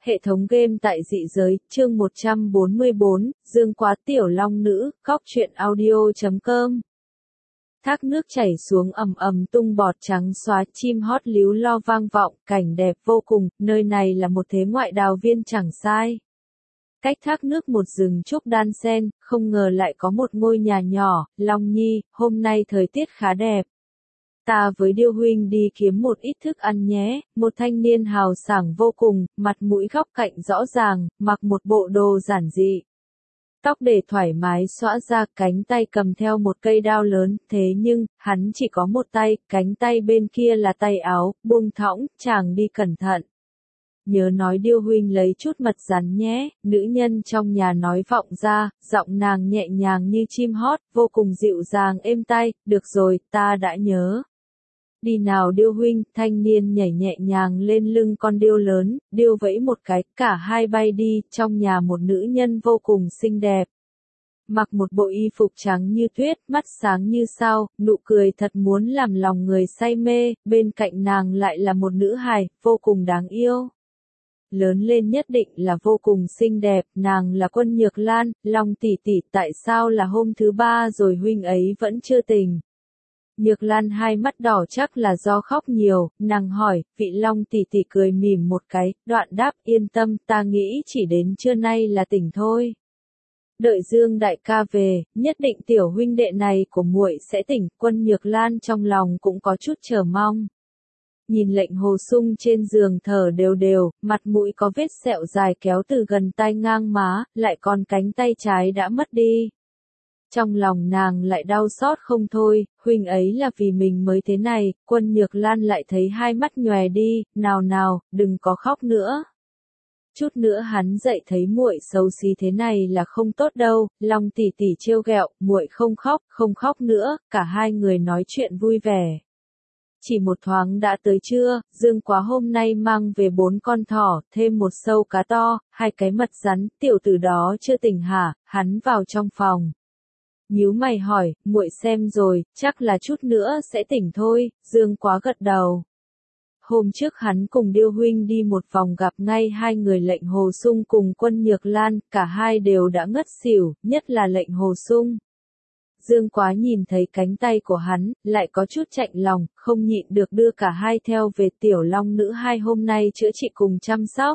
Hệ thống game tại dị giới, chương 144, Dương Quá Tiểu Long Nữ, Góc truyện audio.com. Thác nước chảy xuống ầm ầm tung bọt trắng xóa, chim hót líu lo vang vọng, cảnh đẹp vô cùng, nơi này là một thế ngoại đào viên chẳng sai. Cách thác nước một rừng trúc đan sen, không ngờ lại có một ngôi nhà nhỏ. Long Nhi, hôm nay thời tiết khá đẹp. Ta với Điêu huynh đi kiếm một ít thức ăn nhé. Một thanh niên hào sảng vô cùng, mặt mũi góc cạnh rõ ràng, mặc một bộ đồ giản dị. Tóc để thoải mái xõa ra, cánh tay cầm theo một cây đao lớn, thế nhưng, hắn chỉ có một tay, cánh tay bên kia là tay áo, buông thõng, chàng đi cẩn thận. Nhớ nói Điêu huynh lấy chút mật rắn nhé, nữ nhân trong nhà nói vọng ra, giọng nàng nhẹ nhàng như chim hót, vô cùng dịu dàng êm tai, được rồi, ta đã nhớ. Đi nào Điêu huynh, thanh niên nhảy nhẹ nhàng lên lưng con điêu lớn, điêu vẫy một cái, cả hai bay đi, trong nhà một nữ nhân vô cùng xinh đẹp. Mặc một bộ y phục trắng như tuyết, mắt sáng như sao, nụ cười thật muốn làm lòng người say mê, bên cạnh nàng lại là một nữ hài, vô cùng đáng yêu. Lớn lên nhất định là vô cùng xinh đẹp, nàng là Quân Nhược Lan. Long tỷ tỷ, tại sao là hôm thứ ba rồi huynh ấy vẫn chưa tỉnh? Nhược Lan hai mắt đỏ chắc là do khóc nhiều, nàng hỏi, vị Long tỷ tỷ cười mỉm một cái, đoạn đáp, yên tâm, ta nghĩ chỉ đến trưa nay là tỉnh thôi. Đợi Dương đại ca về, nhất định tiểu huynh đệ này của muội sẽ tỉnh. Quân Nhược Lan trong lòng cũng có chút chờ mong. Nhìn Lệnh Hồ Sung trên giường thở đều đều, mặt mũi có vết sẹo dài kéo từ gần tai ngang má, lại còn cánh tay trái đã mất đi. Trong lòng nàng lại đau xót không thôi, huynh ấy là vì mình mới thế này. Quân Nhược Lan lại thấy hai mắt nhòe đi, nào nào, đừng có khóc nữa. Chút nữa hắn dậy thấy muội xấu xí thế này là không tốt đâu. Long tỷ tỷ trêu ghẹo, muội không khóc nữa, cả hai người nói chuyện vui vẻ. Chỉ một thoáng đã tới trưa, Dương Quá hôm nay mang về 4 con thỏ, thêm một sâu cá to, 2 cái mật rắn, tiểu tử đó chưa tỉnh hả? Hắn vào trong phòng. Nhíu mày hỏi, muội xem rồi, chắc là chút nữa sẽ tỉnh thôi. Dương Quá gật đầu. Hôm trước hắn cùng Điêu huynh đi một vòng gặp ngay hai người Lệnh Hồ Sung cùng Quân Nhược Lan, cả hai đều đã ngất xỉu, nhất là Lệnh Hồ Sung. Dương Quá nhìn thấy cánh tay của hắn, lại có chút chạnh lòng, không nhịn được đưa cả hai theo về Tiểu Long Nữ hai hôm nay chữa trị cùng chăm sóc.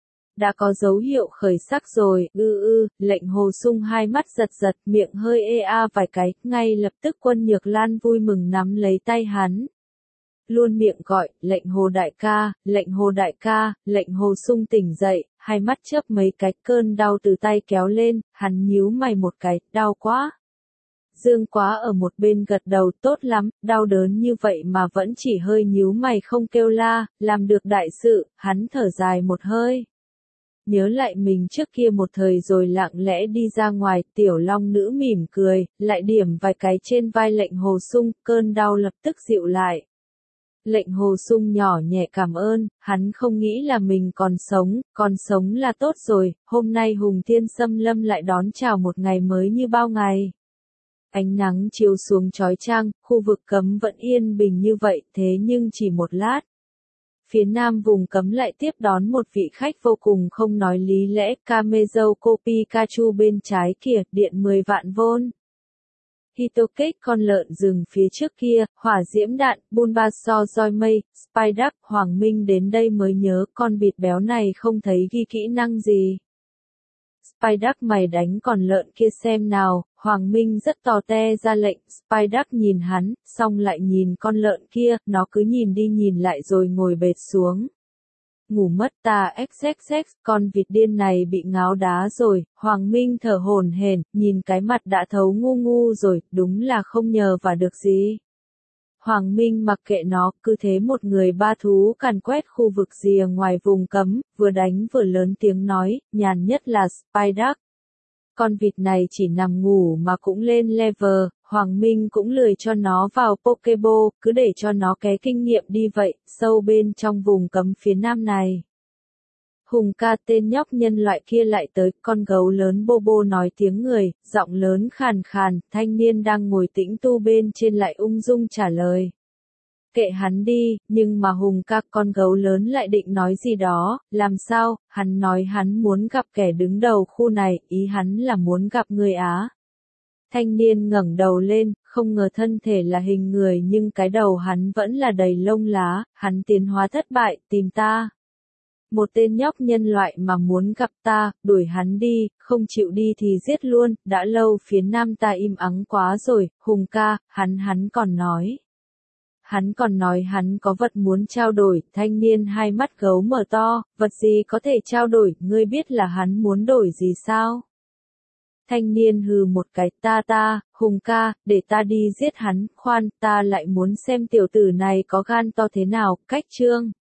Đã có dấu hiệu khởi sắc rồi, Lệnh Hồ Sung hai mắt giật giật, miệng hơi ê a vài cái, ngay lập tức Quân Nhược Lan vui mừng nắm lấy tay hắn. Luôn miệng gọi, Lệnh Hồ đại ca, Lệnh Hồ đại ca. Lệnh Hồ Sung tỉnh dậy, hai mắt chớp mấy cái, cơn đau từ tay kéo lên, hắn nhíu mày một cái, đau quá. Dương Quá ở một bên gật đầu, tốt lắm, đau đớn như vậy mà vẫn chỉ hơi nhíu mày không kêu la, làm được đại sự. Hắn thở dài một hơi. Nhớ lại mình trước kia một thời rồi lặng lẽ đi ra ngoài, Tiểu Long Nữ mỉm cười, lại điểm vài cái trên vai Lệnh Hồ Sung, cơn đau lập tức dịu lại. Lệnh Hồ Sung nhỏ nhẹ cảm ơn, hắn không nghĩ là mình còn sống là tốt rồi. Hôm nay Hùng Thiên Xâm Lâm lại đón chào một ngày mới như bao ngày. Ánh nắng chiếu xuống chói chang, khu vực cấm vẫn yên bình như vậy, thế nhưng chỉ một lát. Phía nam vùng cấm lại tiếp đón một vị khách vô cùng không nói lý lẽ, Kamezouko Pikachu bên trái kìa, điện 10 vạn vôn. Hitokage con lợn rừng phía trước kia, hỏa diễm đạn, Bulbasaur roi mây, Spider, Hoàng Minh đến đây mới nhớ con vịt béo này không thấy ghi kỹ năng gì. Spider mày đánh con lợn kia xem nào. Hoàng Minh rất tò te ra lệnh, Spider nhìn hắn, xong lại nhìn con lợn kia, nó cứ nhìn đi nhìn lại rồi ngồi bệt xuống. Ngủ mất ta xxx, con vịt điên này bị ngáo đá rồi. Hoàng Minh thở hổn hển, nhìn cái mặt đã thấu ngu ngu rồi, đúng là không nhờ vào được gì. Hoàng Minh mặc kệ nó, cứ thế một người ba thú càn quét khu vực rìa ngoài vùng cấm, vừa đánh vừa lớn tiếng nói, nhàn nhất là Spider. Con vịt này chỉ nằm ngủ mà cũng lên level, Hoàng Minh cũng lười cho nó vào Pokeball, cứ để cho nó ké kinh nghiệm đi vậy, sâu bên trong vùng cấm phía nam này. Hùng ca tên nhóc nhân loại kia lại tới, con gấu lớn Bobo nói tiếng người, giọng lớn khàn khàn, thanh niên đang ngồi tĩnh tu bên trên lại ung dung trả lời. Kệ hắn đi, nhưng mà Hùng ca con gấu lớn lại định nói gì đó, làm sao, hắn nói hắn muốn gặp kẻ đứng đầu khu này, ý hắn là muốn gặp người Á. Thanh niên ngẩng đầu lên, không ngờ thân thể là hình người nhưng cái đầu hắn vẫn là đầy lông lá, hắn tiến hóa thất bại, tìm ta. Một tên nhóc nhân loại mà muốn gặp ta, đuổi hắn đi, không chịu đi thì giết luôn, đã lâu phía nam ta im ắng quá rồi, Hùng ca, hắn còn nói hắn có vật muốn trao đổi, thanh niên hai mắt gấu mở to, vật gì có thể trao đổi, ngươi biết là hắn muốn đổi gì sao? Thanh niên hừ một cái, Hùng ca, để ta đi giết hắn, khoan, ta lại muốn xem tiểu tử này có gan to thế nào, cách chương.